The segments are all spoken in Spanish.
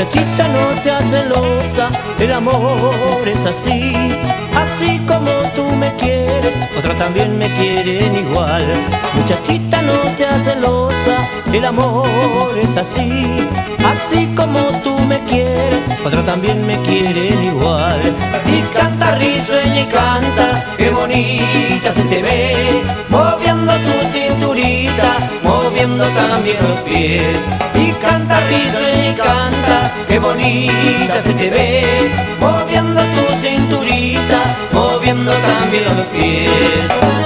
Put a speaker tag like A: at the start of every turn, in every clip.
A: Muchachita, no seas celosa, el amor es así. Así como tú me quieres, otras también me quieren igual. Muchachita, no seas celosa, el amor es así. Así como tú me quieres, otros también me quieren igual. Y canta, risueña y canta, qué bonita se te ve, moviendo tu cinturita, moviendo también los pies. Y canta, risueña y canta, qué bonita se te ve, moviendo tu cinturita, moviendo también los pies.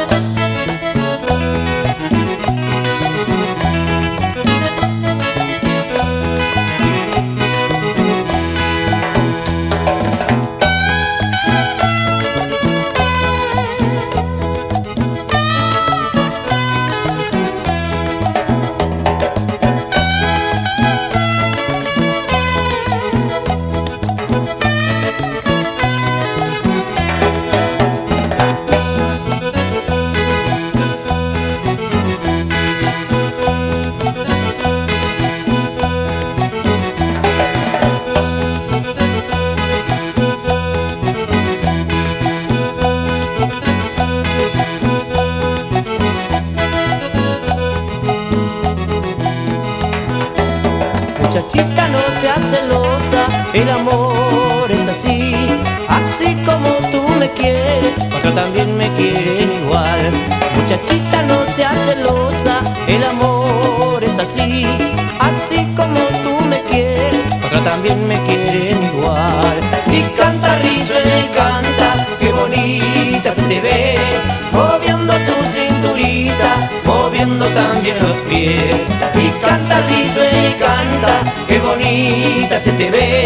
A: Muchachita, no seas celosa, el amor es así. Así como tú me quieres, otros también me quieren igual. Muchachita, no seas celosa, el amor es así. Así como tú me quieres, otros también me quieren igual. Y canta, risueña y canta, qué bonita se te ve, moviendo tu cinturita, moviendo también los pies. Y canta, risueña y canta, qué bonita se te ve,